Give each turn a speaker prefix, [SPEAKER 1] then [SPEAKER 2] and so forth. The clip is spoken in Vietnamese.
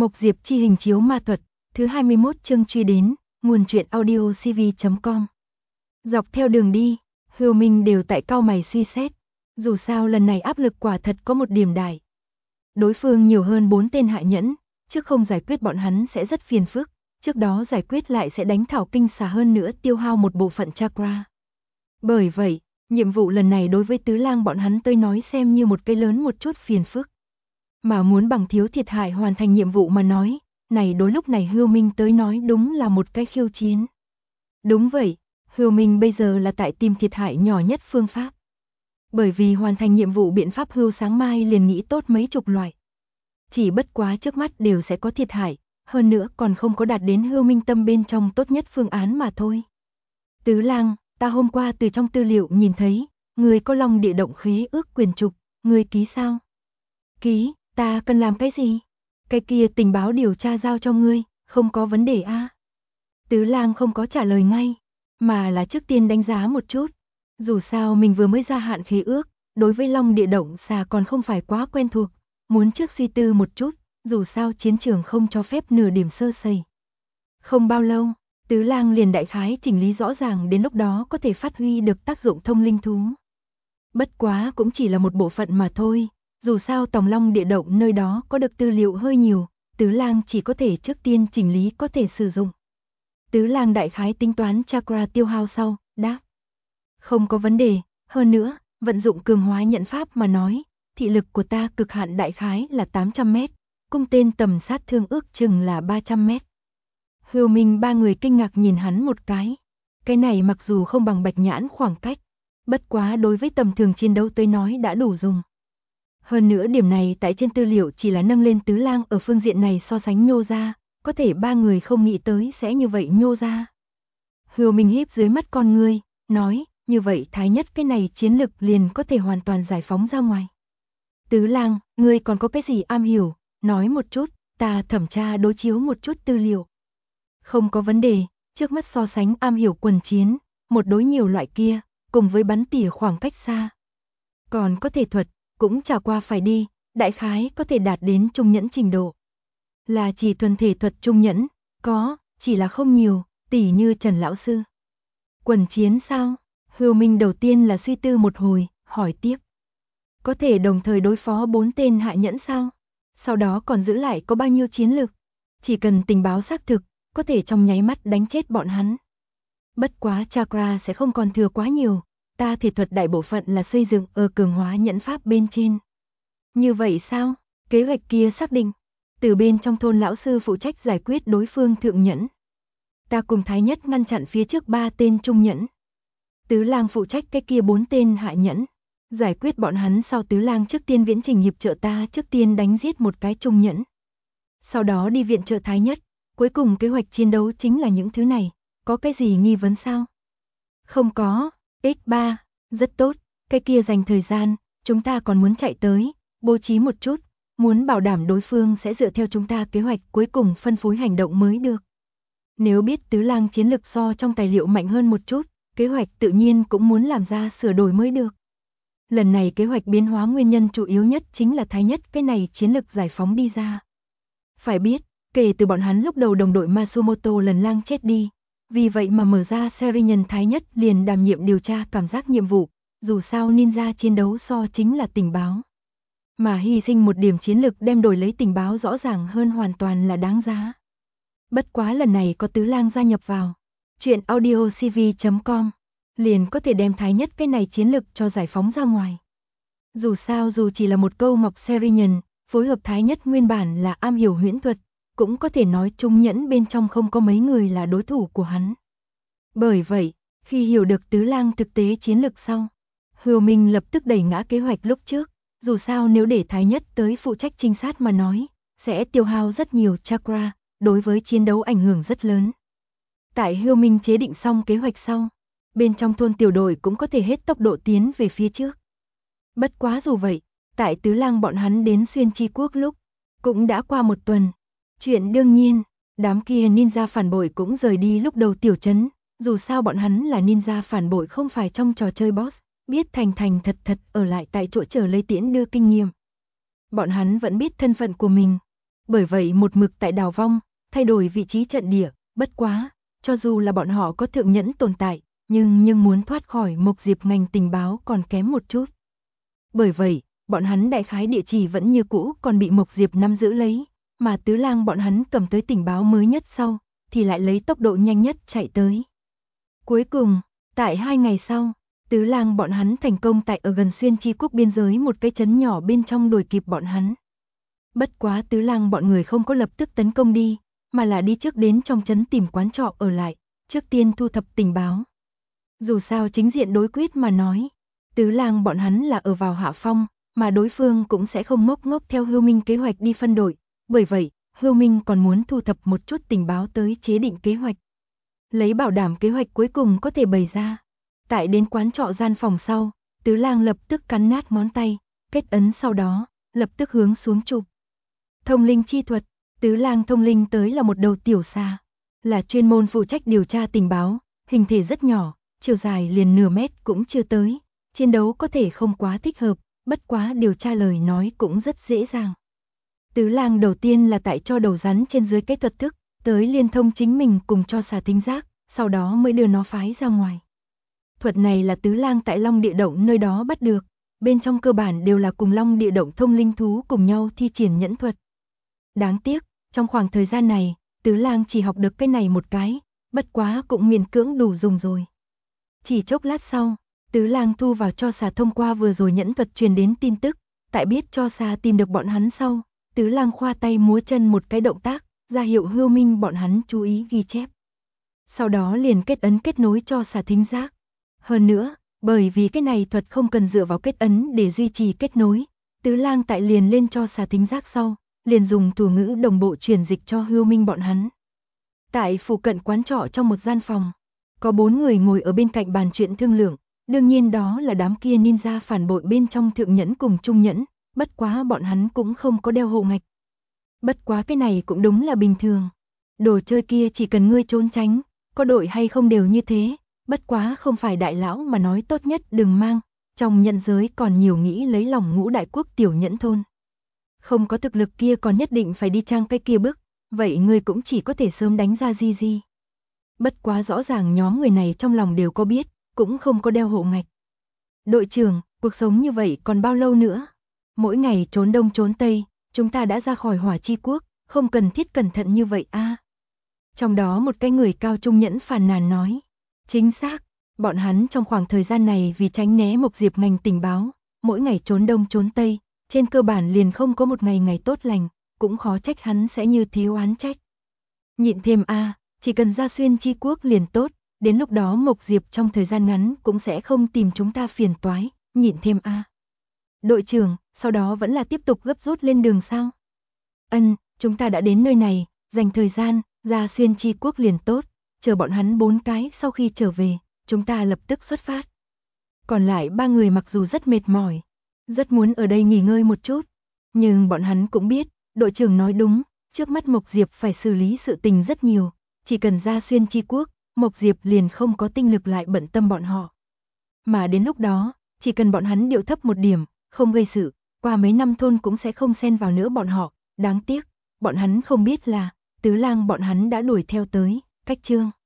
[SPEAKER 1] Mộc Diệp chi hình chiếu ma thuật, thứ 21 chương truy đến, nguồn truyện audio cv.com. Dọc theo đường đi, Hưu Minh đều tại cau mày suy xét, dù sao lần này áp lực quả thật có một điểm đại. Đối phương nhiều hơn 4 tên hạ nhẫn, trước không giải quyết bọn hắn sẽ rất phiền phức, trước đó giải quyết lại sẽ đánh thảo kinh xà hơn nữa tiêu hao một bộ phận chakra. Bởi vậy, nhiệm vụ lần này đối với Tứ Lang bọn hắn tới nói xem như một cái lớn một chút phiền phức. Mà muốn bằng thiếu thiệt hại hoàn thành nhiệm vụ mà nói, này đối lúc này Hưu Minh tới nói đúng là một cái khiêu chiến. Đúng vậy, Hưu Minh bây giờ là tại tìm thiệt hại nhỏ nhất phương pháp. Bởi vì hoàn thành nhiệm vụ biện pháp Hưu sáng mai liền nghĩ tốt mấy chục loại. Chỉ bất quá trước mắt đều sẽ có thiệt hại, hơn nữa còn không có đạt đến Hưu Minh tâm bên trong tốt nhất phương án mà thôi. Tứ Lang, ta hôm qua từ trong tư liệu nhìn thấy, người có Long Địa Động khế ước quyền trục, người ký sao? Ký, ta cần làm cái gì? Cái kia tình báo điều tra giao cho ngươi, không có vấn đề a. Tứ Lang không có trả lời ngay, mà là trước tiên đánh giá một chút. Dù sao mình vừa mới gia hạn khế ước, đối với Long Địa Động xà còn không phải quá quen thuộc, muốn trước suy tư một chút, dù sao chiến trường không cho phép nửa điểm sơ sẩy. Không bao lâu, Tứ Lang liền đại khái chỉnh lý rõ ràng đến lúc đó có thể phát huy được tác dụng thông linh thú. Bất quá cũng chỉ là một bộ phận mà thôi, dù sao Tòng Long Địa Động nơi đó có được tư liệu hơi nhiều, Tứ Lang chỉ có thể trước tiên chỉnh lý có thể sử dụng. Tứ Lang đại khái tính toán chakra tiêu hao sau, đáp. Không có vấn đề, hơn nữa, vận dụng cường hóa nhận pháp mà nói, thị lực của ta cực hạn đại khái là 800 mét, cung tên tầm sát thương ước chừng là 300 mét. Hưu Minh ba người kinh ngạc nhìn hắn một cái. Cái này mặc dù không bằng bạch nhãn khoảng cách, bất quá đối với tầm thường chiến đấu tới nói đã đủ dùng. Hơn nữa điểm này tại trên tư liệu chỉ là nâng lên Tứ Lang ở phương diện này so sánh nhô ra, có thể ba người không nghĩ tới sẽ như vậy nhô ra. Hưu Minh híp dưới mắt con ngươi, nói, như vậy thái nhất cái này chiến lực liền có thể hoàn toàn giải phóng ra ngoài. Tứ Lang, ngươi còn có cái gì am hiểu, nói một chút, ta thẩm tra đối chiếu một chút tư liệu. Không có vấn đề, trước mắt so sánh am hiểu quần chiến, một đối nhiều loại kia, cùng với bắn tỉa khoảng cách xa. Còn có thể thuật, cũng trải qua phải đi, đại khái có thể đạt đến trung nhẫn trình độ. Là chỉ thuần thể thuật trung nhẫn, có, chỉ là không nhiều, tỉ như Trần Lão Sư. Quần chiến sao? Hưu Minh đầu tiên là suy tư một hồi, hỏi tiếp. Có thể đồng thời đối phó 4 tên hạ nhẫn sao? Sau đó còn giữ lại có bao nhiêu chiến lực? Chỉ cần tình báo xác thực, có thể trong nháy mắt đánh chết bọn hắn. Bất quá chakra sẽ không còn thừa quá nhiều, ta thể thuật đại bộ phận là xây dựng ở cường hóa nhẫn pháp bên trên. Như vậy sao? Kế hoạch kia xác định, từ bên trong thôn lão sư phụ trách giải quyết đối phương thượng nhẫn. Ta cùng Thái Nhất ngăn chặn phía trước 3 tên trung nhẫn. Tứ Lang phụ trách cái kia 4 tên hạ nhẫn. Giải quyết bọn hắn sau Tứ Lang trước tiên viễn trình hiệp trợ ta trước tiên đánh giết một cái trung nhẫn. Sau đó đi viện trợ Thái Nhất, cuối cùng kế hoạch chiến đấu chính là những thứ này, có cái gì nghi vấn sao? Không có, X3, rất tốt, cái kia dành thời gian, chúng ta còn muốn chạy tới, bố trí một chút, muốn bảo đảm đối phương sẽ dựa theo chúng ta kế hoạch cuối cùng phân phối hành động mới được. Nếu biết Tứ Lang chiến lực so trong tài liệu mạnh hơn một chút, kế hoạch tự nhiên cũng muốn làm ra sửa đổi mới được. Lần này kế hoạch biến hóa nguyên nhân chủ yếu nhất chính là Thái Nhất cái này chiến lực giải phóng đi ra. Phải biết, kể từ bọn hắn lúc đầu đồng đội Masumoto lần Lang chết đi, vì vậy mà mở ra series nhân Thái Nhất liền đảm nhiệm điều tra cảm giác nhiệm vụ, dù sao ninja chiến đấu so chính là tình báo. Mà hy sinh một điểm chiến lực đem đổi lấy tình báo rõ ràng hơn hoàn toàn là đáng giá. Bất quá lần này có Tứ Lang gia nhập vào, chuyện audio cv.com, liền có thể đem Thái Nhất cái này chiến lực cho giải phóng ra ngoài. Dù sao dù chỉ là một câu mọc series nhân, phối hợp Thái Nhất nguyên bản là am hiểu huyễn thuật, cũng có thể nói trung nhẫn bên trong không có mấy người là đối thủ của hắn. Bởi vậy, khi hiểu được Tứ Lang thực tế chiến lực sau, Hưu Minh lập tức đẩy ngã kế hoạch lúc trước, dù sao nếu để Thái Nhất tới phụ trách trinh sát mà nói, sẽ tiêu hao rất nhiều chakra, đối với chiến đấu ảnh hưởng rất lớn. Tại Hưu Minh chế định xong kế hoạch sau, bên trong thôn tiểu đội cũng có thể hết tốc độ tiến về phía trước. Bất quá dù vậy, tại Tứ Lang bọn hắn đến Xuyên Chi Quốc lúc, cũng đã qua một tuần. Chuyện đương nhiên, đám kia ninja phản bội cũng rời đi lúc đầu tiểu trấn, dù sao bọn hắn là ninja phản bội không phải trong trò chơi boss, biết thành thành thật thật ở lại tại chỗ chờ lấy tiễn đưa kinh nghiệm. Bọn hắn vẫn biết thân phận của mình, Bởi vậy một mực tại đào vong, thay đổi vị trí trận địa, bất quá, cho dù là bọn họ có thượng nhẫn tồn tại, nhưng muốn thoát khỏi Mộc Diệp ngành tình báo còn kém một chút. Bởi vậy, bọn hắn đại khái địa chỉ vẫn như cũ còn bị Mộc Diệp nắm giữ lấy, mà Tứ Lang bọn hắn cầm tới tình báo mới nhất sau, thì lại lấy tốc độ nhanh nhất chạy tới. Cuối cùng, tại 2 ngày sau, Tứ Lang bọn hắn thành công tại ở gần Xuyên Chi Quốc biên giới một cái trấn nhỏ bên trong đuổi kịp bọn hắn. Bất quá Tứ Lang bọn người không có lập tức tấn công đi, mà là đi trước đến trong trấn tìm quán trọ ở lại, trước tiên thu thập tình báo. Dù sao chính diện đối quyết mà nói, Tứ Lang bọn hắn là ở vào hạ phong, mà đối phương cũng sẽ không ngốc ngốc theo Hưu Minh kế hoạch đi phân đội, bởi vậy, Hưu Minh còn muốn thu thập một chút tình báo tới chế định kế hoạch. Lấy bảo đảm kế hoạch cuối cùng có thể bày ra. Tại đến quán trọ gian phòng sau, Tứ Lang lập tức cắn nát ngón tay, kết ấn sau đó, lập tức hướng xuống chụp. Thông linh chi thuật, Tứ Lang thông linh tới là một đầu tiểu xà, là chuyên môn phụ trách điều tra tình báo, hình thể rất nhỏ, chiều dài liền nửa mét cũng chưa tới, chiến đấu có thể không quá thích hợp, bất quá điều tra lời nói cũng rất dễ dàng. Tứ Lang đầu tiên là tại cho đầu rắn trên dưới cái thuật thức, tới liên thông chính mình cùng cho xà thính giác, sau đó mới đưa nó phái ra ngoài. Thuật này là Tứ Lang tại Long Địa Động nơi đó bắt được, bên trong cơ bản đều là cùng Long Địa Động thông linh thú cùng nhau thi triển nhẫn thuật. Đáng tiếc, trong khoảng thời gian này, Tứ Lang chỉ học được cái này một cái, bất quá cũng miễn cưỡng đủ dùng rồi. Chỉ chốc lát sau, Tứ Lang thu vào cho xà thông qua vừa rồi nhẫn thuật truyền đến tin tức, tại biết cho xà tìm được bọn hắn sau, Tứ Lang khoa tay múa chân một cái động tác, ra hiệu Hưu Minh bọn hắn chú ý ghi chép. Sau đó liền kết ấn kết nối cho xà thính giác. Hơn nữa, bởi vì cái này thuật không cần dựa vào kết ấn để duy trì kết nối, Tứ Lang tại liền lên cho xà thính giác sau, liền dùng thủ ngữ đồng bộ truyền dịch cho Hưu Minh bọn hắn. Tại phụ cận quán trọ trong một gian phòng, có 4 người ngồi ở bên cạnh bàn chuyện thương lượng, đương nhiên đó là đám kia ninja phản bội bên trong thượng nhẫn cùng trung nhẫn, bất quá bọn hắn cũng không có đeo hộ ngạch. Bất quá cái này cũng đúng là bình thường. Đồ chơi kia chỉ cần ngươi trốn tránh, có đội hay không đều như thế, bất quá không phải đại lão mà nói tốt nhất đừng mang, trong nhân giới còn nhiều nghĩ lấy lòng Ngũ Đại Quốc tiểu nhẫn thôn. Không có thực lực kia còn nhất định phải đi trang cái kia bức, vậy ngươi cũng chỉ có thể sớm đánh ra gì. Bất quá rõ ràng nhóm người này trong lòng đều có biết, cũng không có đeo hộ ngạch. Đội trưởng, cuộc sống như vậy còn bao lâu nữa? Mỗi ngày trốn đông trốn tây, chúng ta đã ra khỏi Hỏa Chi Quốc, không cần thiết cẩn thận như vậy a. Trong đó một cái người cao trung nhẫn phàn nàn nói. Chính xác, bọn hắn trong khoảng thời gian này vì tránh né Mộc Diệp ngành tình báo, mỗi ngày trốn đông trốn tây, trên cơ bản liền không có một ngày tốt lành, cũng khó trách hắn sẽ như thiếu oán trách. Nhịn thêm a, chỉ cần ra Xuyên Chi Quốc liền tốt, đến lúc đó Mộc Diệp trong thời gian ngắn cũng sẽ không tìm chúng ta phiền toái, nhịn thêm a. Đội trưởng, sau đó vẫn là tiếp tục gấp rút lên đường sao? Chúng ta đã đến nơi này, dành thời gian, ra Xuyên Chi Quốc liền tốt, chờ bọn hắn 4 cái sau khi trở về, chúng ta lập tức xuất phát. Còn lại 3 người mặc dù rất mệt mỏi, rất muốn ở đây nghỉ ngơi một chút, nhưng bọn hắn cũng biết, đội trưởng nói đúng, trước mắt Mộc Diệp phải xử lý sự tình rất nhiều, chỉ cần ra Xuyên Chi Quốc, Mộc Diệp liền không có tinh lực lại bận tâm bọn họ. Mà đến lúc đó, chỉ cần bọn hắn điệu thấp một điểm, không gây sự, qua mấy năm thôn cũng sẽ không xen vào nữa bọn họ, đáng tiếc, bọn hắn không biết là, Tứ Lang bọn hắn đã đuổi theo tới, cách chương.